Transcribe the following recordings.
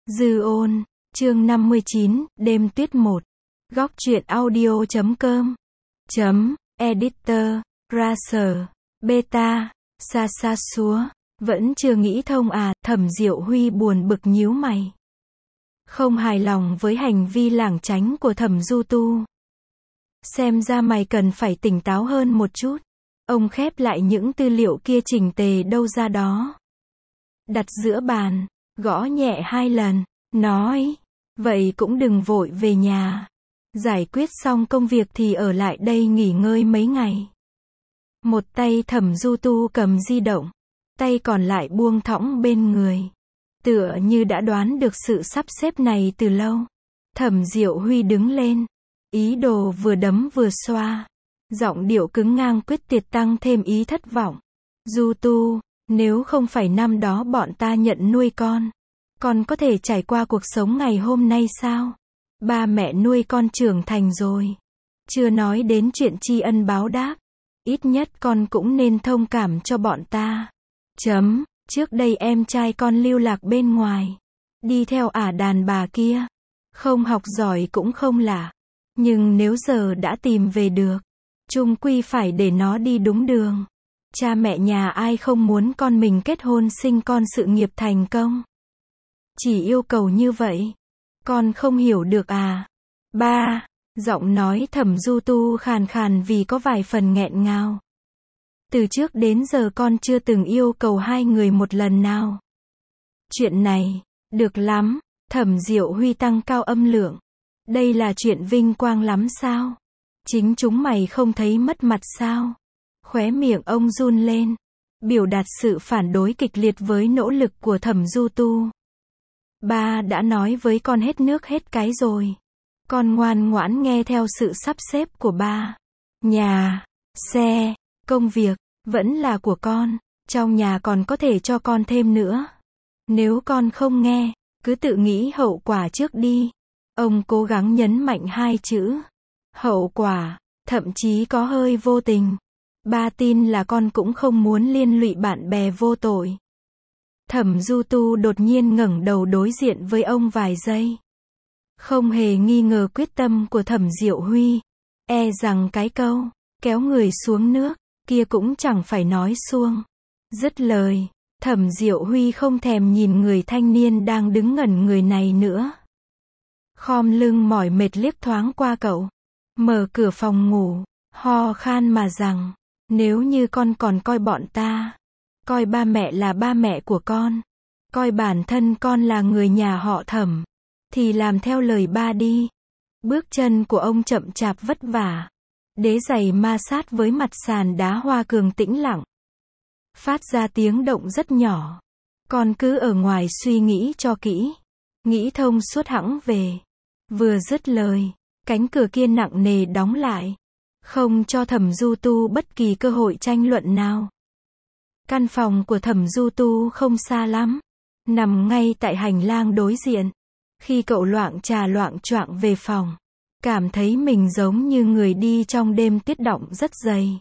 Dư ôn, chương 59, đêm tuyết 1. Góc truyện audio.com. Editor, Racer, Beta, Sa Súa. Vẫn chưa nghĩ thông à, Thẩm Diệu Huy buồn bực nhíu mày. Không hài lòng với hành vi lảng tránh của Thẩm Du Tu. Xem ra mày cần phải tỉnh táo hơn một chút. Ông khép lại những tư liệu kia chỉnh tề đâu ra đó. Đặt giữa bàn, gõ nhẹ 2 lần, nói, vậy cũng đừng vội về nhà. Giải quyết xong công việc thì ở lại đây nghỉ ngơi mấy ngày. Một tay Thẩm Du Tu cầm di động, tay còn lại buông thõng bên người. Tựa như đã đoán được sự sắp xếp này từ lâu. Thẩm Diệu Huy đứng lên, ý đồ vừa đấm vừa xoa. Giọng điệu cứng ngang quyết tuyệt tăng thêm ý thất vọng. Du Tu, nếu không phải năm đó bọn ta nhận nuôi con có thể trải qua cuộc sống ngày hôm nay sao? Ba mẹ nuôi con trưởng thành rồi. Chưa nói đến chuyện tri ân báo đáp. Ít nhất con cũng nên thông cảm cho bọn ta. Trước đây em trai con lưu lạc bên ngoài. Đi theo ả đàn bà kia. Không học giỏi cũng không lạ. Nhưng nếu giờ đã tìm về được, chung quy phải để nó đi đúng đường. Cha mẹ nhà ai không muốn con mình kết hôn sinh con sự nghiệp thành công. Chỉ yêu cầu như vậy. Con không hiểu được à? Ba, giọng nói Thẩm Du Tu khàn khàn vì có vài phần nghẹn ngào. Từ trước đến giờ con chưa từng yêu cầu hai người một lần nào. Chuyện này, được lắm, Thẩm Diệu Huy tăng cao âm lượng. Đây là chuyện vinh quang lắm sao? Chính chúng mày không thấy mất mặt sao? Khóe miệng ông run lên, biểu đạt sự phản đối kịch liệt với nỗ lực của Thẩm Du Tu. Ba đã nói với con hết nước hết cái rồi. Con ngoan ngoãn nghe theo sự sắp xếp của ba. Nhà, xe, công việc, vẫn là của con. Trong nhà còn có thể cho con thêm nữa. Nếu con không nghe, cứ tự nghĩ hậu quả trước đi. Ông cố gắng nhấn mạnh 2 chữ. Hậu quả, thậm chí có hơi vô tình. Ba tin là con cũng không muốn liên lụy bạn bè vô tội. Thẩm Du Tu đột nhiên ngẩng đầu đối diện với ông vài giây. Không hề nghi ngờ quyết tâm của Thẩm Diệu Huy. E rằng cái câu, kéo người xuống nước, kia cũng chẳng phải nói suông. Dứt lời, Thẩm Diệu Huy không thèm nhìn người thanh niên đang đứng ngẩn người này nữa. Khom lưng mỏi mệt liếc thoáng qua cậu. Mở cửa phòng ngủ, ho khan mà rằng, nếu như con còn coi bọn ta, coi ba mẹ là ba mẹ của con, coi bản thân con là người nhà họ Thẩm, thì làm theo lời ba đi. Bước chân của ông chậm chạp vất vả. Đế giày ma sát với mặt sàn đá hoa cương tĩnh lặng. Phát ra tiếng động rất nhỏ. Con cứ ở ngoài suy nghĩ cho kỹ. Nghĩ thông suốt hẵng về. Vừa dứt lời, cánh cửa kia nặng nề đóng lại. Không cho Thẩm Du Tu bất kỳ cơ hội tranh luận nào. Căn phòng của Thẩm Du Tu không xa lắm. Nằm ngay tại hành lang đối diện. Khi cậu loạng trà loạng choạng về phòng, cảm thấy mình giống như người đi trong đêm tuyết đọng rất dày.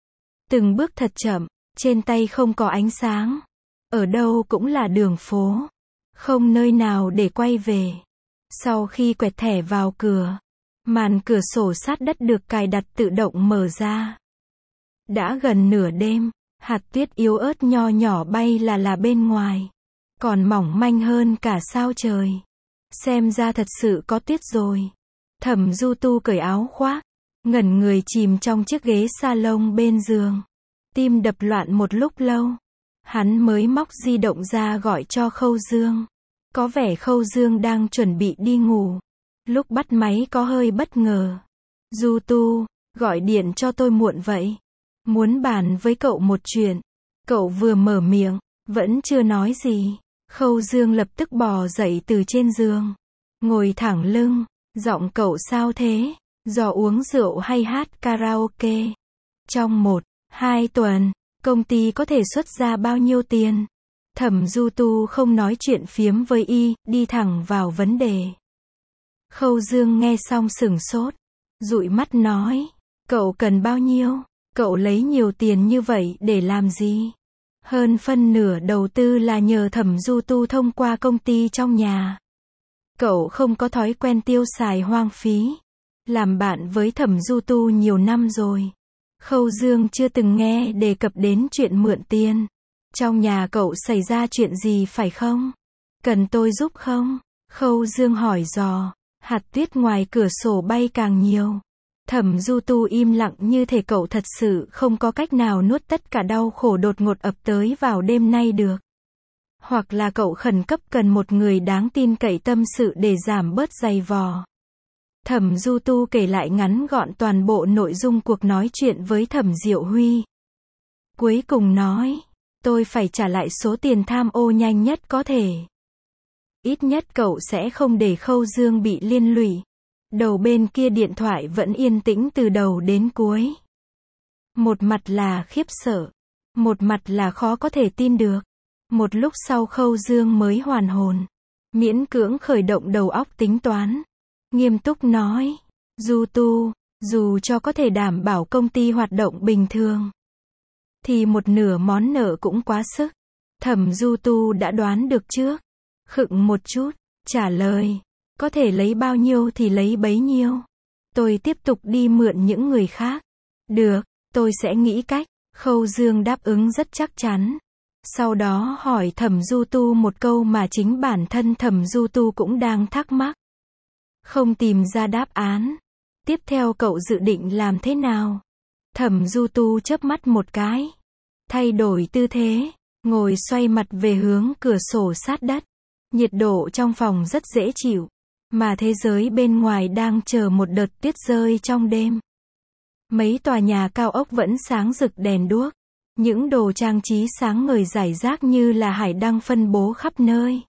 Từng bước thật chậm, trên tay không có ánh sáng. Ở đâu cũng là đường phố. Không nơi nào để quay về. Sau khi quẹt thẻ vào cửa, màn cửa sổ sát đất được cài đặt tự động mở ra. Đã gần nửa đêm, hạt tuyết yếu ớt nho nhỏ bay là bên ngoài. Còn mỏng manh hơn cả sao trời. Xem ra thật sự có tuyết rồi. Thẩm Du Tu cởi áo khoác, ngẩn người chìm trong chiếc ghế salon bên giường. Tim đập loạn một lúc lâu. Hắn mới móc di động ra gọi cho Khâu Dương. Có vẻ Khâu Dương đang chuẩn bị đi ngủ. Lúc bắt máy có hơi bất ngờ. Du Tu, gọi điện cho tôi muộn vậy. Muốn bàn với cậu một chuyện. Cậu vừa mở miệng, vẫn chưa nói gì. Khâu Dương lập tức bò dậy từ trên giường. Ngồi thẳng lưng. Giọng cậu sao thế? Do uống rượu hay hát karaoke? Trong 1-2 tuần, công ty có thể xuất ra bao nhiêu tiền? Thẩm Du Tu không nói chuyện phiếm với y, đi thẳng vào vấn đề. Khâu Dương nghe xong sửng sốt. Dụi mắt nói. Cậu cần bao nhiêu? Cậu lấy nhiều tiền như vậy để làm gì? Hơn phân nửa đầu tư là nhờ Thẩm Du Tu thông qua công ty trong nhà. Cậu không có thói quen tiêu xài hoang phí. Làm bạn với Thẩm Du Tu nhiều năm rồi. Khâu Dương chưa từng nghe đề cập đến chuyện mượn tiền. Trong nhà cậu xảy ra chuyện gì phải không? Cần tôi giúp không? Khâu Dương hỏi dò. Hạt tuyết ngoài cửa sổ bay càng nhiều. Thẩm Du Tu im lặng như thể cậu thật sự không có cách nào nuốt tất cả đau khổ đột ngột ập tới vào đêm nay được. Hoặc là cậu khẩn cấp cần một người đáng tin cậy tâm sự để giảm bớt dày vò. Thẩm Du Tu kể lại ngắn gọn toàn bộ nội dung cuộc nói chuyện với Thẩm Diệu Huy. Cuối cùng nói, tôi phải trả lại số tiền tham ô nhanh nhất có thể. Ít nhất cậu sẽ không để Khâu Dương bị liên lụy. Đầu bên kia điện thoại vẫn yên tĩnh từ đầu đến cuối. Một mặt là khiếp sợ, một mặt là khó có thể tin được. Một lúc sau Khâu Dương mới hoàn hồn, miễn cưỡng khởi động đầu óc tính toán. Nghiêm túc nói, Du Tu, dù cho có thể đảm bảo công ty hoạt động bình thường, thì một nửa món nợ cũng quá sức. Thẩm Du Tu đã đoán được trước. Khựng một chút, trả lời, có thể lấy bao nhiêu thì lấy bấy nhiêu. Tôi tiếp tục đi mượn những người khác. Được, tôi sẽ nghĩ cách. Khâu Dương đáp ứng rất chắc chắn. Sau đó hỏi Thẩm Du Tu một câu mà chính bản thân Thẩm Du Tu cũng đang thắc mắc. Không tìm ra đáp án. Tiếp theo cậu dự định làm thế nào? Thẩm Du Tu chớp mắt một cái. Thay đổi tư thế, ngồi xoay mặt về hướng cửa sổ sát đất. Nhiệt độ trong phòng rất dễ chịu, mà thế giới bên ngoài đang chờ một đợt tuyết rơi trong đêm. Mấy tòa nhà cao ốc vẫn sáng rực đèn đuốc. Những đồ trang trí sáng ngời rải rác như là hải đăng phân bố khắp nơi.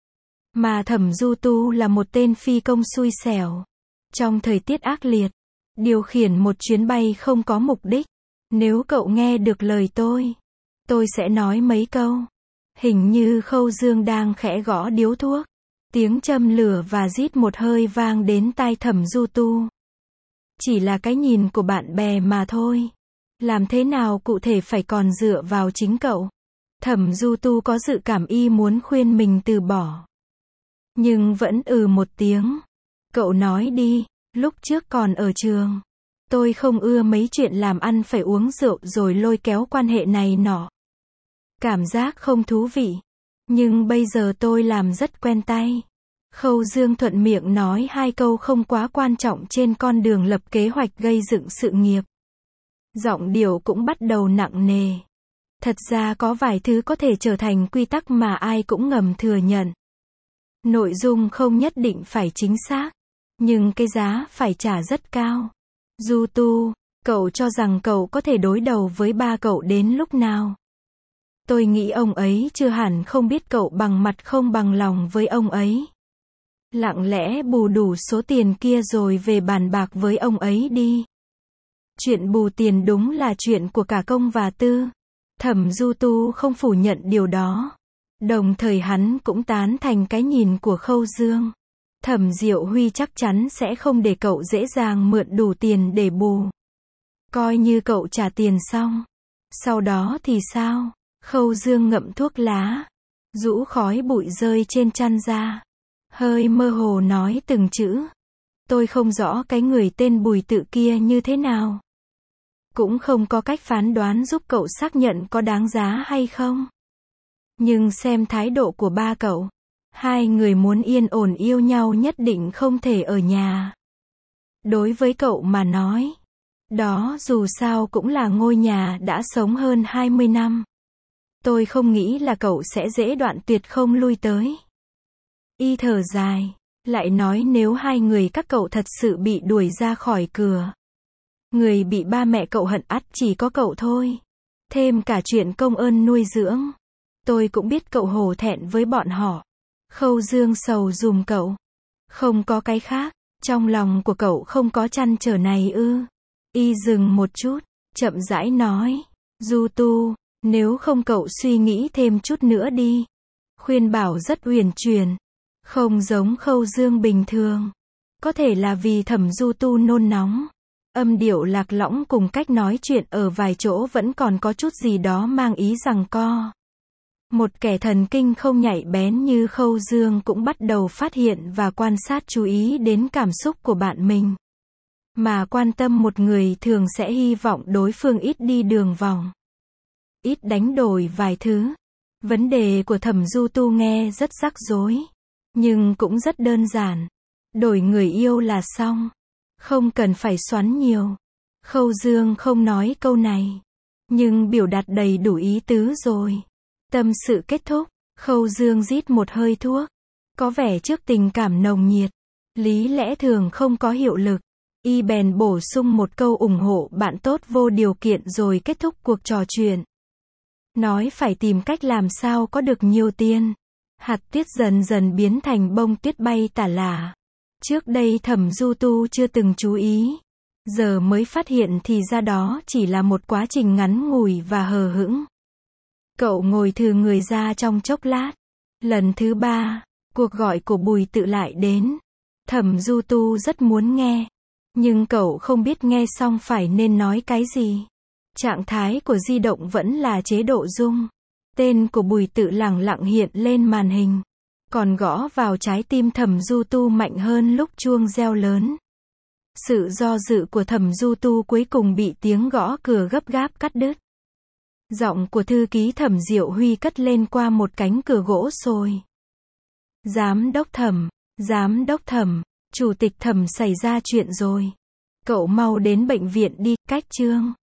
Mà Thẩm Du Tu là một tên phi công xui xẻo. Trong thời tiết ác liệt, điều khiển một chuyến bay không có mục đích. Nếu cậu nghe được lời tôi sẽ nói mấy câu. Hình như Khâu Dương đang khẽ gõ điếu thuốc. Tiếng châm lửa và rít một hơi vang đến tai Thẩm Du Tu. Chỉ là cái nhìn của bạn bè mà thôi. Làm thế nào cụ thể phải còn dựa vào chính cậu. Thẩm Du Tu có dự cảm y muốn khuyên mình từ bỏ. Nhưng vẫn một tiếng. Cậu nói đi, lúc trước còn ở trường. Tôi không ưa mấy chuyện làm ăn phải uống rượu rồi lôi kéo quan hệ này nọ. Cảm giác không thú vị. Nhưng bây giờ tôi làm rất quen tay. Khâu Dương thuận miệng nói hai câu không quá quan trọng trên con đường lập kế hoạch gây dựng sự nghiệp. Giọng điệu cũng bắt đầu nặng nề. Thật ra có vài thứ có thể trở thành quy tắc mà ai cũng ngầm thừa nhận. Nội dung không nhất định phải chính xác, nhưng cái giá phải trả rất cao. Du Tu, cậu cho rằng cậu có thể đối đầu với ba cậu đến lúc nào? Tôi nghĩ ông ấy chưa hẳn không biết cậu bằng mặt không bằng lòng với ông ấy. Lặng lẽ bù đủ số tiền kia rồi về bàn bạc với ông ấy đi. Chuyện bù tiền đúng là chuyện của cả công và tư. Thẩm Du Tu không phủ nhận điều đó. Đồng thời hắn cũng tán thành cái nhìn của Khâu Dương. Thẩm Diệu Huy chắc chắn sẽ không để cậu dễ dàng mượn đủ tiền để bù. Coi như cậu trả tiền xong. Sau đó thì sao? Khâu Dương ngậm thuốc lá. Rũ khói bụi rơi trên chăn ra. Hơi mơ hồ nói từng chữ. Tôi không rõ cái người tên Bùi Tự kia như thế nào. Cũng không có cách phán đoán giúp cậu xác nhận có đáng giá hay không. Nhưng xem thái độ của ba cậu. Hai người muốn yên ổn yêu nhau nhất định không thể ở nhà. Đối với cậu mà nói. Đó dù sao cũng là ngôi nhà đã sống hơn 20 năm. Tôi không nghĩ là cậu sẽ dễ đoạn tuyệt không lui tới. Y thở dài. Lại nói nếu hai người các cậu thật sự bị đuổi ra khỏi cửa. Người bị ba mẹ cậu hận ắt chỉ có cậu thôi. Thêm cả chuyện công ơn nuôi dưỡng. Tôi cũng biết cậu hổ thẹn với bọn họ. Khâu Dương sầu dùm cậu. Không có cái khác. Trong lòng của cậu không có trăn trở này ư? Y dừng một chút. Chậm rãi nói. Du Tu, nếu không cậu suy nghĩ thêm chút nữa đi. Khuyên bảo rất uyển chuyển. Không giống Khâu Dương bình thường. Có thể là vì Thẩm Du Tu nôn nóng. Âm điệu lạc lõng cùng cách nói chuyện ở vài chỗ vẫn còn có chút gì đó mang ý giằng co. Một kẻ thần kinh không nhạy bén như Khâu Dương cũng bắt đầu phát hiện và quan sát chú ý đến cảm xúc của bạn mình. Mà quan tâm một người thường sẽ hy vọng đối phương ít đi đường vòng, ít đánh đổi vài thứ. Vấn đề của Thẩm Du Tu nghe rất rắc rối, nhưng cũng rất đơn giản. Đổi người yêu là xong, không cần phải xoắn nhiều. Khâu Dương không nói câu này, nhưng biểu đạt đầy đủ ý tứ rồi. Tâm sự kết thúc, Khâu Dương rít một hơi thuốc. Có vẻ trước tình cảm nồng nhiệt, lý lẽ thường không có hiệu lực. Y bèn bổ sung một câu ủng hộ bạn tốt vô điều kiện rồi kết thúc cuộc trò chuyện. Nói phải tìm cách làm sao có được nhiều tiền. Hạt tuyết dần dần biến thành bông tuyết bay tả lả. Trước đây Thẩm Du Tu chưa từng chú ý. Giờ mới phát hiện thì ra đó chỉ là một quá trình ngắn ngủi và hờ hững. Cậu ngồi thừ người ra trong chốc lát. Lần thứ 3, cuộc gọi của Bùi Tự lại đến. Thẩm Du Tu rất muốn nghe, nhưng cậu không biết nghe xong phải nên nói cái gì. Trạng thái của di động vẫn là chế độ rung. Tên của Bùi Tự lẳng lặng hiện lên màn hình, còn gõ vào trái tim Thẩm Du Tu mạnh hơn lúc chuông reo lớn. Sự do dự của Thẩm Du Tu cuối cùng bị tiếng gõ cửa gấp gáp cắt đứt. Giọng của thư ký Thẩm Diệu Huy cất lên qua một cánh cửa gỗ sồi. Giám đốc Thẩm, chủ tịch Thẩm xảy ra chuyện rồi. Cậu mau đến bệnh viện đi, cách Trương